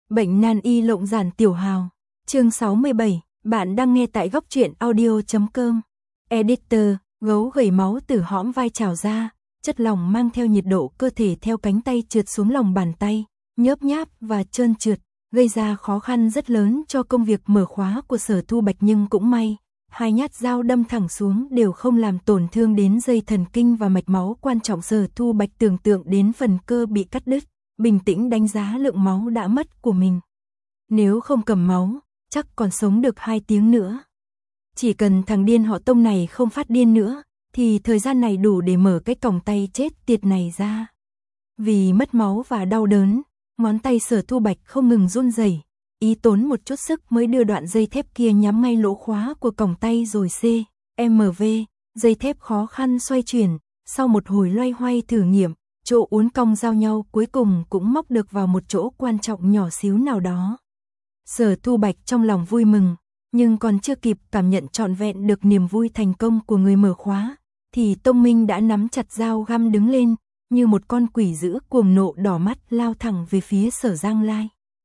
Bệnh nan y lộng giản tiểu hào. Chương 67, bạn đang nghe tại góc truyện audio.com. Editor, gấu gầy máu từ hõm vai trào ra, chất lỏng mang theo nhiệt độ cơ thể theo cánh tay trượt xuống lòng bàn tay, nhớp nháp và trơn trượt, gây ra khó khăn rất lớn cho công việc mở khóa của Sở Thu Bạch, nhưng cũng may, hai nhát dao đâm thẳng xuống đều không làm tổn thương đến dây thần kinh và mạch máu quan trọng. Sở Thu Bạch tưởng tượng đến phần cơ bị cắt đứt, bình tĩnh đánh giá lượng máu đã mất của mình. Nếu không cầm máu, chắc còn sống được 2 tiếng nữa. Chỉ cần thằng điên họ Tông này không phát điên nữa, thì thời gian này đủ để mở cái còng tay chết tiệt này ra. Vì mất máu và đau đớn, ngón tay Sở Thu Bạch không ngừng run rẩy, ý tốn một chút sức mới đưa đoạn dây thép kia nhắm ngay lỗ khóa của còng tay rồi CMV, dây thép khó khăn xoay chuyển, sau một hồi loay hoay thử nghiệm, chỗ uốn cong giao nhau cuối cùng cũng móc được vào một chỗ quan trọng nhỏ xíu nào đó. Sở Thu Bạch trong lòng vui mừng, nhưng còn chưa kịp cảm nhận trọn vẹn được niềm vui thành công của người mở khóa, thì Tông Minh đã nắm chặt dao găm đứng lên, như một con quỷ dữ cuồng nộ đỏ mắt lao thẳng về phía Sở Giang Lai.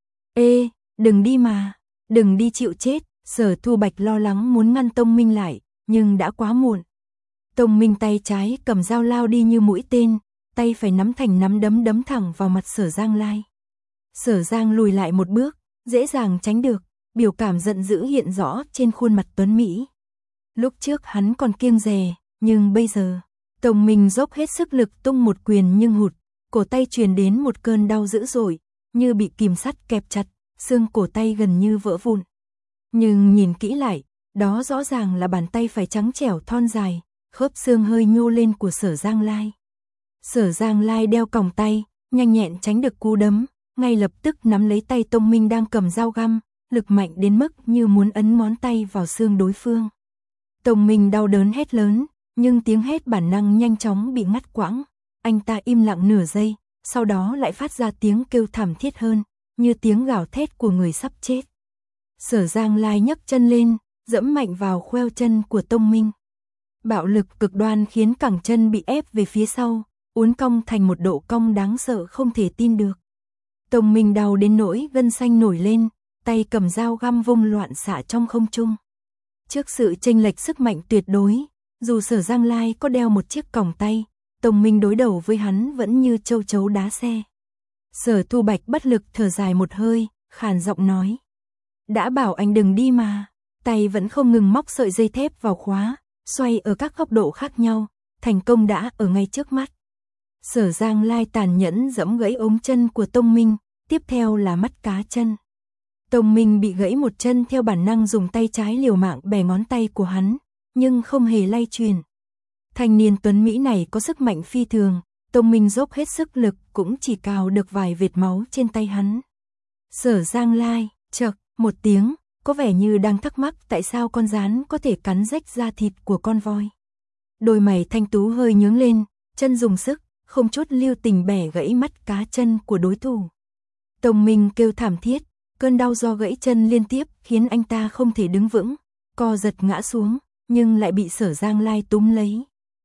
Ê, đừng đi mà, đừng đi chịu chết. Sở Thu Bạch lo lắng muốn ngăn Tông Minh lại, nhưng đã quá muộn. Tông Minh tay trái cầm dao lao đi như mũi tên, tay phải nắm thành nắm đấm đấm thẳng vào mặt Sở Giang Lai. Sở Giang lùi lại một bước, dễ dàng tránh được, biểu cảm giận dữ hiện rõ trên khuôn mặt tuấn mỹ. Lúc trước hắn còn kiêng dè, nhưng bây giờ, Tông Minh dốc hết sức lực tung một quyền nhưng hụt, cổ tay truyền đến một cơn đau dữ dội, như bị kìm sắt kẹp chặt, xương cổ tay gần như vỡ vụn. Nhưng nhìn kỹ lại, đó rõ ràng là bàn tay phải trắng trẻo thon dài, khớp xương hơi nhô lên của Sở Giang Lai. Sở Giang Lai đeo còng tay, nhanh nhẹn tránh được cú đấm, ngay lập tức nắm lấy tay Tông Minh đang cầm dao găm, lực mạnh đến mức như muốn ấn ngón tay vào xương đối phương. Tông Minh đau đớn hét lớn, nhưng tiếng hét bản năng nhanh chóng bị ngắt quãng. Anh ta im lặng nửa giây, sau đó lại phát ra tiếng kêu thảm thiết hơn, như tiếng gào thét của người sắp chết. Sở Giang Lai nhấc chân lên, dẫm mạnh vào khoeo chân của Tông Minh. Bạo lực cực đoan khiến cẳng chân bị ép về phía sau, uốn cong thành một độ cong đáng sợ không thể tin được. Tông Minh đau đến nỗi gân xanh nổi lên, tay cầm dao găm vung loạn xạ trong không trung. Trước sự chênh lệch sức mạnh tuyệt đối, dù Sở Giang Lai có đeo một chiếc còng tay, Tông Minh đối đầu với hắn vẫn như châu chấu đá xe. Sở Thu Bạch bất lực thở dài một hơi, khàn giọng nói: đã bảo anh đừng đi mà. Tay vẫn không ngừng móc sợi dây thép vào khóa, xoay ở các góc độ khác nhau, thành công đã ở ngay trước mắt. Sở Giang Lai tàn nhẫn giẫm gãy ống chân của Tông Minh, tiếp theo là mắt cá chân. Tông Minh bị gãy một chân theo bản năng dùng tay trái liều mạng bẻ ngón tay của hắn, nhưng không hề lay chuyển. Thanh niên tuấn Mỹ này có sức mạnh phi thường, Tông Minh dốc hết sức lực cũng chỉ cào được vài vệt máu trên tay hắn. Sở Giang Lai, chậc, một tiếng, có vẻ như đang thắc mắc tại sao con gián có thể cắn rách da thịt của con voi. Đôi mày thanh tú hơi nhướng lên, chân dùng sức, không chút lưu tình bẻ gãy mắt cá chân của đối thủ. Tông Minh kêu thảm thiết, cơn đau do gãy chân liên tiếp khiến anh ta không thể đứng vững, co giật ngã xuống, nhưng lại bị Sở Giang Lai túm lấy.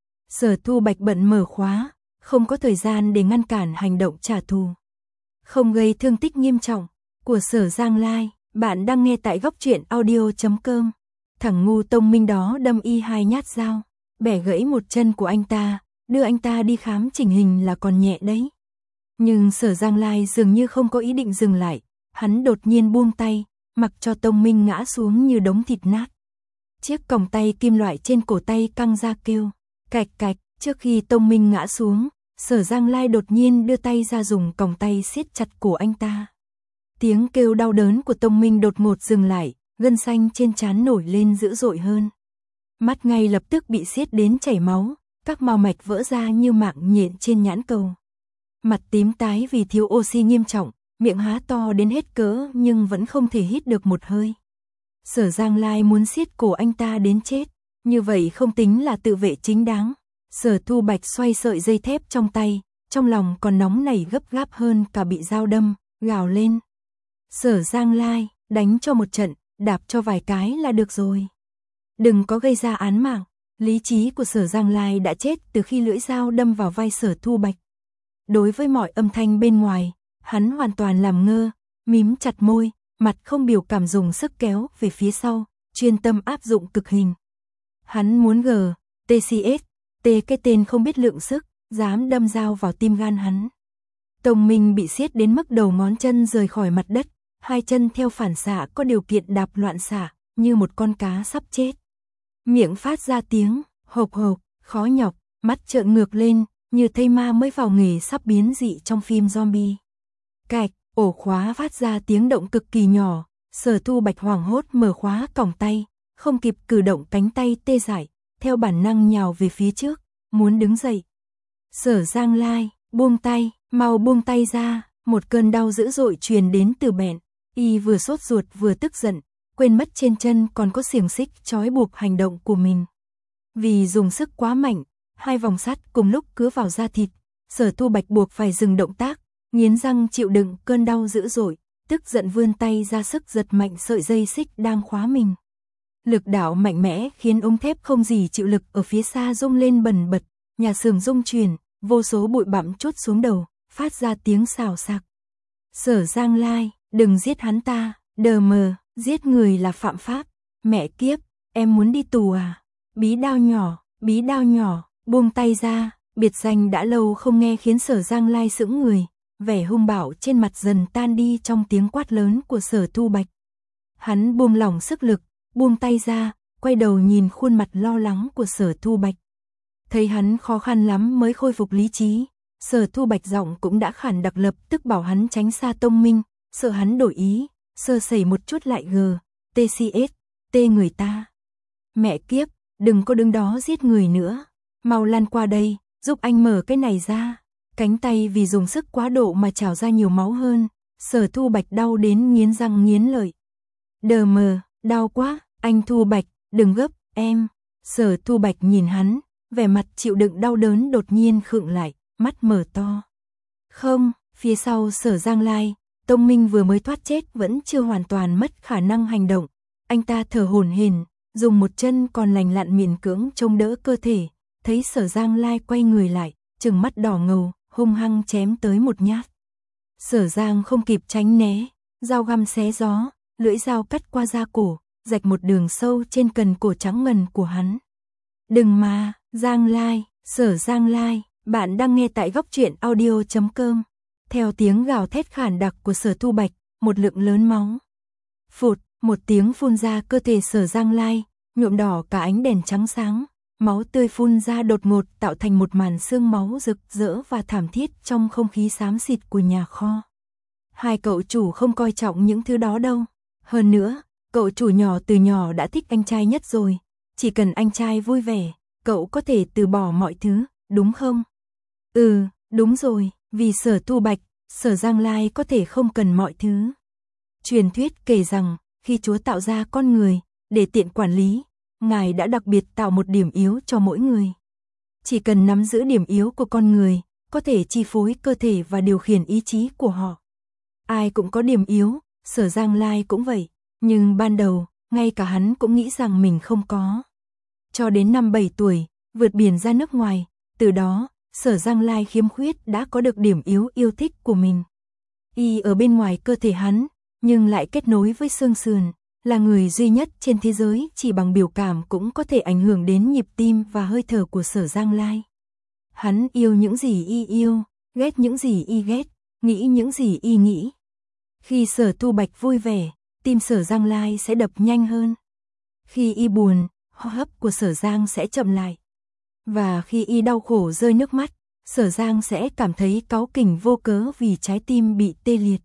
Sở Thu Bạch bận mở khóa, không có thời gian để ngăn cản hành động trả thù. Không gây thương tích nghiêm trọng của Sở Giang Lai, bạn đang nghe tại góc truyện audio.com. Thằng ngu Tông Minh đó đâm y 2 nhát dao, bẻ gãy một chân của anh ta, đưa anh ta đi khám chỉnh hình là còn nhẹ đấy. Nhưng Sở Giang Lai dường như không có ý định dừng lại, hắn đột nhiên buông tay, mặc cho Tông Minh ngã xuống như đống thịt nát. Chiếc còng tay kim loại trên cổ tay căng ra kêu cạch cạch. Trước khi Tông Minh ngã xuống, Sở Giang Lai đột nhiên đưa tay ra dùng còng tay siết chặt cổ anh ta. Tiếng kêu đau đớn của Tông Minh đột ngột dừng lại, gân xanh trên trán nổi lên dữ dội hơn. Mắt ngay lập tức bị siết đến chảy máu, các mao mạch vỡ ra như mạng nhện trên nhãn cầu. Mặt tím tái vì thiếu oxy nghiêm trọng, miệng há to đến hết cỡ nhưng vẫn không thể hít được một hơi. Sở Giang Lai muốn siết cổ anh ta đến chết, như vậy không tính là tự vệ chính đáng. Sở Thu Bạch xoay sợi dây thép trong tay, trong lòng còn nóng nảy gấp gáp hơn cả bị dao đâm, gào lên: Sở Giang Lai, đánh cho một trận, đạp cho vài cái là được rồi. Đừng có gây ra án mạng. Lý trí của Sở Giang Lai đã chết từ khi lưỡi dao đâm vào vai Sở Thu Bạch. Đối với mọi âm thanh bên ngoài, hắn hoàn toàn làm ngơ, mím chặt môi, mặt không biểu cảm dùng sức kéo về phía sau, chuyên tâm áp dụng cực hình. Hắn muốn TCS, cái tên không biết lượng sức, dám đâm dao vào tim gan hắn. Tông Minh bị siết đến mức đầu ngón chân rời khỏi mặt đất, hai chân theo phản xạ có điều kiện đạp loạn xạ, như một con cá sắp chết. Miệng phát ra tiếng hộc hộc, khó nhọc, mắt trợn ngược lên, như thây ma mới vào nghề sắp biến dị trong phim zombie. Cạch, ổ khóa phát ra tiếng động cực kỳ nhỏ, Sở Thu Bạch hoảng hốt mở khóa còng tay, không kịp cử động cánh tay tê dại, theo bản năng nhào về phía trước, muốn đứng dậy. Sở Giang Lai, buông tay, mau buông tay ra, một cơn đau dữ dội truyền đến từ bẹn, y vừa sốt ruột vừa tức giận, quên mất trên chân còn có xiềng xích trói buộc hành động của mình. Vì dùng sức quá mạnh, hai vòng sắt cùng lúc cứa vào da thịt, Sở Thu Bạch buộc phải dừng động tác, nghiến răng chịu đựng cơn đau dữ dội, tức giận vươn tay ra sức giật mạnh sợi dây xích đang khóa mình. Lực đạo mạnh mẽ khiến ống thép không gì chịu lực ở phía xa rung lên bần bật, nhà xưởng rung chuyển, vô số bụi bặm trút xuống đầu, phát ra tiếng xào xạc. Sở Giang Lai, đừng giết hắn ta, đờ mờ, giết người là phạm pháp. Mẹ kiếp, em muốn đi tù à? Bí đao nhỏ, buông tay ra, biệt danh đã lâu không nghe khiến Sở Giang Lai sững người, vẻ hung bạo trên mặt dần tan đi trong tiếng quát lớn của Sở Thu Bạch. Hắn buông lỏng sức lực, buông tay ra, quay đầu nhìn khuôn mặt lo lắng của Sở Thu Bạch. Thấy hắn khó khăn lắm mới khôi phục lý trí, Sở Thu Bạch giọng cũng đã khản đặc, lập tức bảo hắn tránh xa Tông Minh, sợ hắn đổi ý, sơ sẩy một chút lại TCS, người ta. Mẹ kiếp, đừng có đứng đó giết người nữa, mau lăn qua đây, giúp anh mở cái này ra. Cánh tay vì dùng sức quá độ mà trào ra nhiều máu hơn, Sở Thu Bạch đau đến nghiến răng nghiến lợi. Đờ mờ, đau quá, anh Thu Bạch, đừng gấp, em. Sở Thu Bạch nhìn hắn, vẻ mặt chịu đựng đau đớn đột nhiên khựng lại, mắt mở to. Không, phía sau Sở Giang Lai, Tông Minh vừa mới thoát chết vẫn chưa hoàn toàn mất khả năng hành động. Anh ta thở hổn hển, dùng một chân còn lành lặn miễn cưỡng chống đỡ cơ thể, thấy Sở Giang Lai quay người lại, trừng mắt đỏ ngầu, hung hăng chém tới một nhát. Sở Giang không kịp tránh né, dao găm xé gió, lưỡi dao cắt qua da cổ, rạch một đường sâu trên cần cổ trắng ngần của hắn. Đừng mà, Giang Lai, Sở Giang Lai, bạn đang nghe tại góc truyện audio.com. Theo tiếng gào thét khản đặc của Sở Thu Bạch, một lượng lớn máu. Phụt, một tiếng phun ra cơ thể Sở Giang Lai, nhuộm đỏ cả ánh đèn trắng sáng. Máu tươi phun ra đột ngột tạo thành một màn sương máu rực rỡ và thảm thiết trong không khí xám xịt của nhà kho. Hai cậu chủ không coi trọng những thứ đó đâu. Hơn nữa, cậu chủ nhỏ từ nhỏ đã thích anh trai nhất rồi. Chỉ cần anh trai vui vẻ, cậu có thể từ bỏ mọi thứ, đúng không? Ừ, đúng rồi, vì Sở Thu Bạch, Sở Giang Lai có thể không cần mọi thứ. Truyền thuyết kể rằng, khi Chúa tạo ra con người, để tiện quản lý, Ngài đã đặc biệt tạo một điểm yếu cho mỗi người. Chỉ cần nắm giữ điểm yếu của con người, có thể chi phối cơ thể và điều khiển ý chí của họ. Ai cũng có điểm yếu, Sở Giang Lai cũng vậy, nhưng ban đầu, ngay cả hắn cũng nghĩ rằng mình không có. Cho đến năm 7 tuổi, vượt biển ra nước ngoài, từ đó, Sở Giang Lai khiếm khuyết đã có được điểm yếu yêu thích của mình. Y ở bên ngoài cơ thể hắn, nhưng lại kết nối với xương sườn, là người duy nhất trên thế giới chỉ bằng biểu cảm cũng có thể ảnh hưởng đến nhịp tim và hơi thở của Sở Giang Lai. Hắn yêu những gì y yêu, ghét những gì y ghét, nghĩ những gì y nghĩ. Khi Sở Thu Bạch vui vẻ, tim Sở Giang Lai sẽ đập nhanh hơn. Khi y buồn, hô hấp của Sở Giang sẽ chậm lại. Và khi y đau khổ rơi nước mắt, Sở Giang sẽ cảm thấy cáu kỉnh vô cớ vì trái tim bị tê liệt.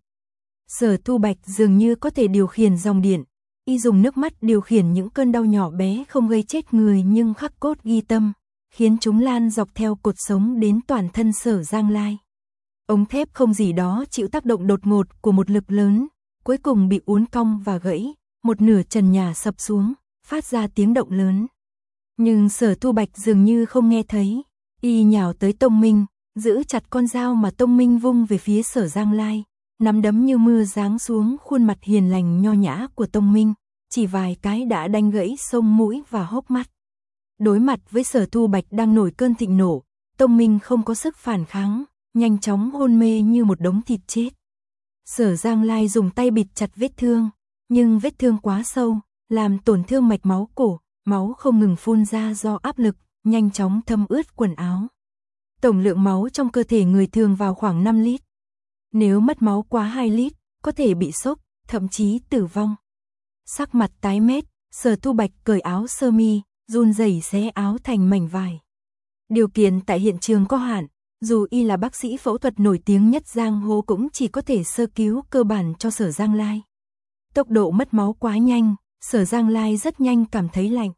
Sở Thu Bạch dường như có thể điều khiển dòng điện. Y dùng nước mắt điều khiển những cơn đau nhỏ bé không gây chết người nhưng khắc cốt ghi tâm, khiến chúng lan dọc theo cột sống đến toàn thân Sở Giang Lai. Ống thép không gì đó chịu tác động đột ngột của một lực lớn, cuối cùng bị uốn cong và gãy, một nửa trần nhà sập xuống, phát ra tiếng động lớn. Nhưng Sở Thu Bạch dường như không nghe thấy, y nhào tới Tông Minh, giữ chặt con dao mà Tông Minh vung về phía Sở Giang Lai. Nắm đấm như mưa giáng xuống khuôn mặt hiền lành nho nhã của Tông Minh, chỉ vài cái đã đánh gãy xông mũi và hốc mắt. Đối mặt với Sở Thu Bạch đang nổi cơn thịnh nộ, Tông Minh không có sức phản kháng, nhanh chóng hôn mê như một đống thịt chết. Sở Giang Lai dùng tay bịt chặt vết thương, nhưng vết thương quá sâu, làm tổn thương mạch máu cổ, máu không ngừng phun ra do áp lực, nhanh chóng thấm ướt quần áo. Tổng lượng máu trong cơ thể người thường vào khoảng 5 lít. Nếu mất máu quá 2 lít, có thể bị sốc, thậm chí tử vong. Sắc mặt tái mét, Sở Thu Bạch cởi áo sơ mi, run rẩy xé áo thành mảnh vải. Điều kiện tại hiện trường có hạn, dù y là bác sĩ phẫu thuật nổi tiếng nhất giang hồ cũng chỉ có thể sơ cứu cơ bản cho Sở Giang Lai. Tốc độ mất máu quá nhanh, Sở Giang Lai rất nhanh cảm thấy lạnh.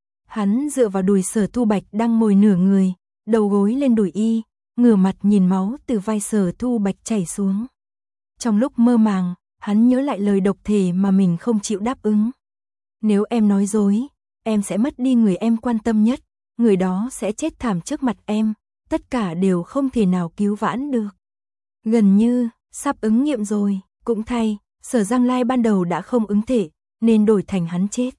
Hắn dựa vào đùi Sở Thu Bạch đang ngồi nửa người, đầu gối lên đùi y, ngửa mặt nhìn máu từ vai Sở Thu Bạch chảy xuống. Trong lúc mơ màng, hắn nhớ lại lời độc thể mà mình không chịu đáp ứng. Nếu em nói dối, em sẽ mất đi người em quan tâm nhất, người đó sẽ chết thảm trước mặt em, tất cả đều không thể nào cứu vãn được. Gần như, sắp ứng nghiệm rồi, cũng thay, Sở Giang Lai ban đầu đã không ứng thể, nên đổi thành hắn chết.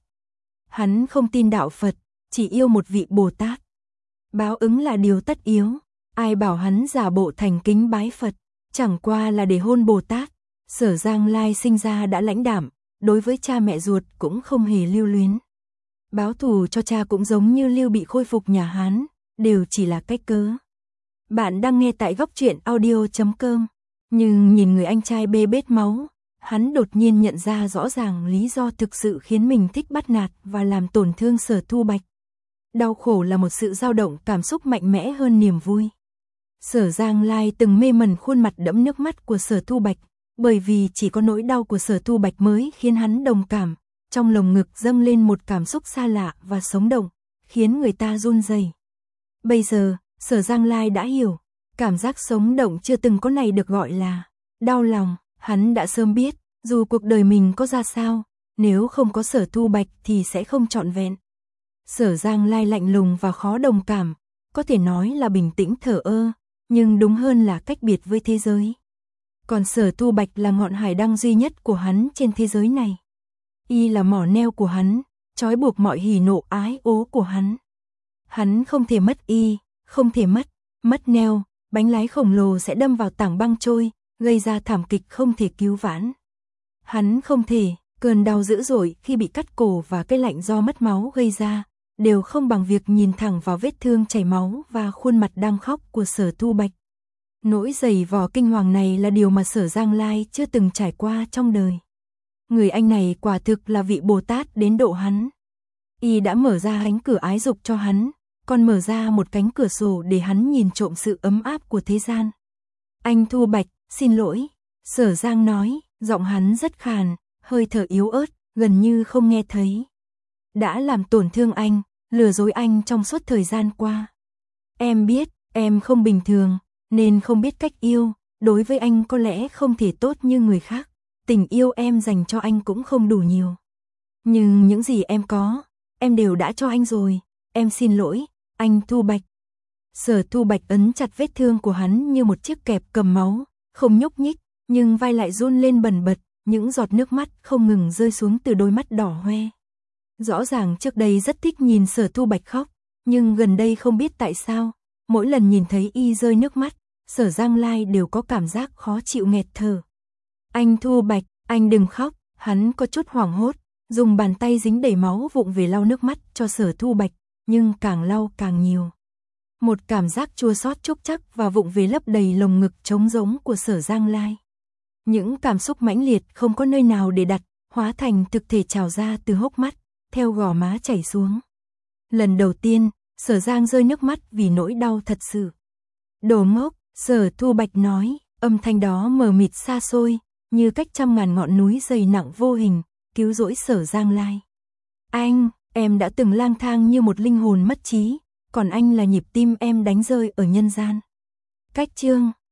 Hắn không tin đạo Phật, chỉ yêu một vị Bồ Tát. Báo ứng là điều tất yếu, ai bảo hắn giả bộ thành kính bái Phật, chẳng qua là để hôn Bồ Tát. Sở Giang Lai sinh ra đã lãnh đạm, đối với cha mẹ ruột cũng không hề lưu luyến. Báo thù cho cha cũng giống như Lưu Bị khôi phục nhà Hán, đều chỉ là cách cớ. Bạn đang nghe tại góc truyện audio.com, nhưng nhìn người anh trai bê bết máu, hắn đột nhiên nhận ra rõ ràng lý do thực sự khiến mình thích bắt nạt và làm tổn thương Sở Thu Bạch. Đau khổ là một sự dao động cảm xúc mạnh mẽ hơn niềm vui. Sở Giang Lai từng mê mẩn khuôn mặt đẫm nước mắt của Sở Thu Bạch, bởi vì chỉ có nỗi đau của Sở Thu Bạch mới khiến hắn đồng cảm, trong lồng ngực dâng lên một cảm xúc xa lạ và sống động, khiến người ta run rẩy. Bây giờ, Sở Giang Lai đã hiểu, cảm giác sống động chưa từng có này được gọi là đau lòng, hắn đã sớm biết, dù cuộc đời mình có ra sao, nếu không có Sở Thu Bạch thì sẽ không trọn vẹn. Sở Giang Lai lạnh lùng và khó đồng cảm, có thể nói là bình tĩnh thờ ơ, nhưng đúng hơn là cách biệt với thế giới. Còn Sở Thu Bạch là ngọn hải đăng duy nhất của hắn trên thế giới này. Y là mỏ neo của hắn, trói buộc mọi hỉ nộ ái ố của hắn. Hắn không thể mất y, không thể mất neo, bánh lái khổng lồ sẽ đâm vào tảng băng trôi, gây ra thảm kịch không thể cứu vãn. Hắn không thể, cơn đau dữ dội khi bị cắt cổ và cái lạnh do mất máu gây ra, đều không bằng việc nhìn thẳng vào vết thương chảy máu và khuôn mặt đang khóc của Sở Thu Bạch. Nỗi dày vò kinh hoàng này là điều mà Sở Giang Lai chưa từng trải qua trong đời. Người anh này quả thực là vị Bồ Tát đến độ hắn. Y đã mở ra cánh cửa ái dục cho hắn, còn mở ra một cánh cửa sổ để hắn nhìn trộm sự ấm áp của thế gian. Anh Thu Bạch, xin lỗi. Sở Giang nói, giọng hắn rất khàn, hơi thở yếu ớt, gần như không nghe thấy. Đã làm tổn thương anh, lừa dối anh trong suốt thời gian qua. Em biết, em không bình thường, nên không biết cách yêu, đối với anh có lẽ không thể tốt như người khác. Tình yêu em dành cho anh cũng không đủ nhiều. Nhưng những gì em có, em đều đã cho anh rồi, em xin lỗi, anh Thu Bạch. Sở Thu Bạch ấn chặt vết thương của hắn như một chiếc kẹp cầm máu, không nhúc nhích, nhưng vai lại run lên bần bật, những giọt nước mắt không ngừng rơi xuống từ đôi mắt đỏ hoe. Rõ ràng trước đây rất thích nhìn Sở Thu Bạch khóc, nhưng gần đây không biết tại sao, mỗi lần nhìn thấy y rơi nước mắt, Sở Giang Lai đều có cảm giác khó chịu nghẹt thở. Anh Thu Bạch, anh đừng khóc, hắn có chút hoảng hốt, dùng bàn tay dính đầy máu vụng về lau nước mắt cho Sở Thu Bạch, nhưng càng lau càng nhiều. Một cảm giác chua xót trúc trắc và vụng về lấp đầy lồng ngực trống rỗng của Sở Giang Lai. Những cảm xúc mãnh liệt không có nơi nào để đặt, hóa thành thực thể trào ra từ hốc mắt, theo gò má chảy xuống. Lần đầu tiên, Sở Giang rơi nước mắt vì nỗi đau thật sự. Đồ ngốc, Sở Thu Bạch nói, âm thanh đó mờ mịt xa xôi, như cách trăm ngàn ngọn núi dày nặng vô hình, cứu rỗi Sở Giang Lai. Anh, em đã từng lang thang như một linh hồn mất trí, còn anh là nhịp tim em đánh rơi ở nhân gian. Cách chương